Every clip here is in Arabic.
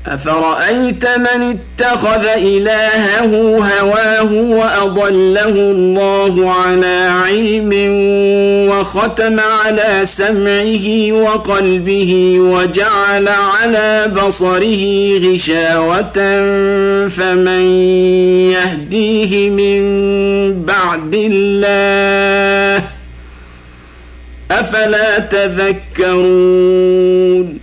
أفرأيت من اتخذ إلهه هواه وأضله الله على علم وختم على سمعه وقلبه وجعل على بصره غشاوة فمن يهديه من بعد الله أفلا تذكرون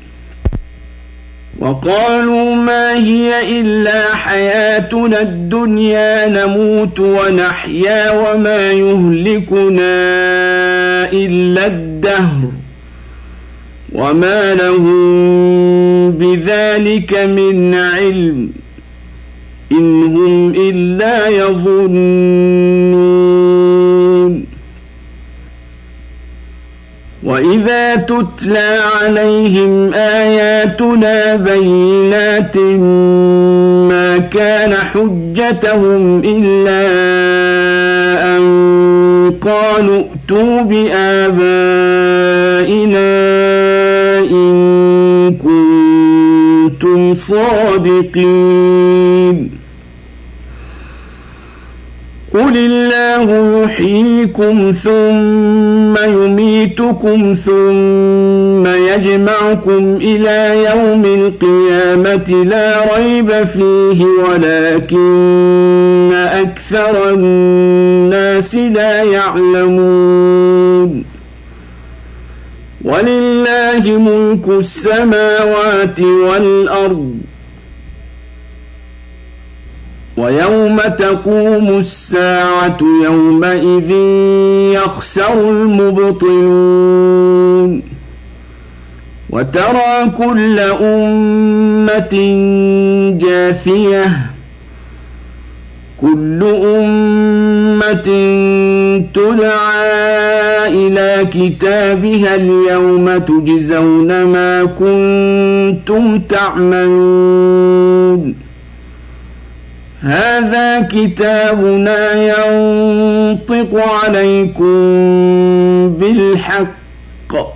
وقالوا ما هي إلا حياتنا الدنيا نموت ونحيا وما يهلكنا إلا الدهر وما لهم بذلك من علم إن هم إلا يظنون وإذا تتلى عليهم آياتنا بينات ما كان حجتهم إلا أن قالوا ائتوا بآبائنا إن كنتم صادقين قل الله يحييكم ثم يميتكم ثم يجمعكم إلى يوم القيامة لا ريب فيه ولكن أكثر الناس لا يعلمون ولله ملك السماوات والأرض ويوم تقوم الساعة يومئذ يخسر المبطلون وترى كل أمة جاثية كل أمة تدعى إلى كتابها اليوم تجزون ما كنتم تعملون هذا كتابنا ينطق عليكم بالحق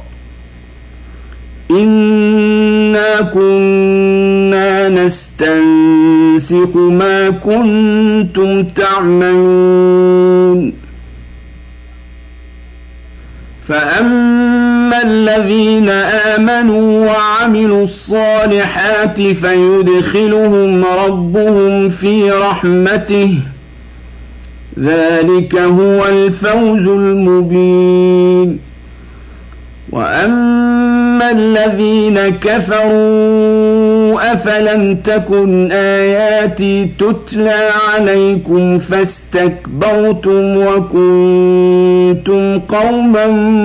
إنا كنا نستنسخ ما كنتم تعملون فأما الذين آمنوا وعملوا الصالحات فيدخلهم ربهم في رحمته ذلك هو الفوز المبين وأما الذين كفروا أفلم تكن آياتي تتلى عليكم فاستكبرتم وكنتم قوما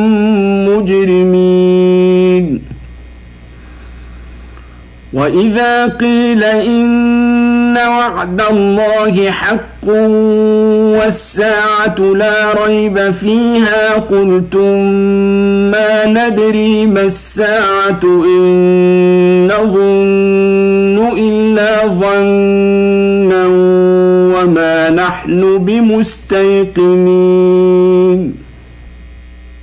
مجرمين وإذا قيل إن وعد الله حق والساعة لا ريب فيها قلتم ما ندري ما الساعة إن نظن إلا ظنا وما نحن بمستيقنين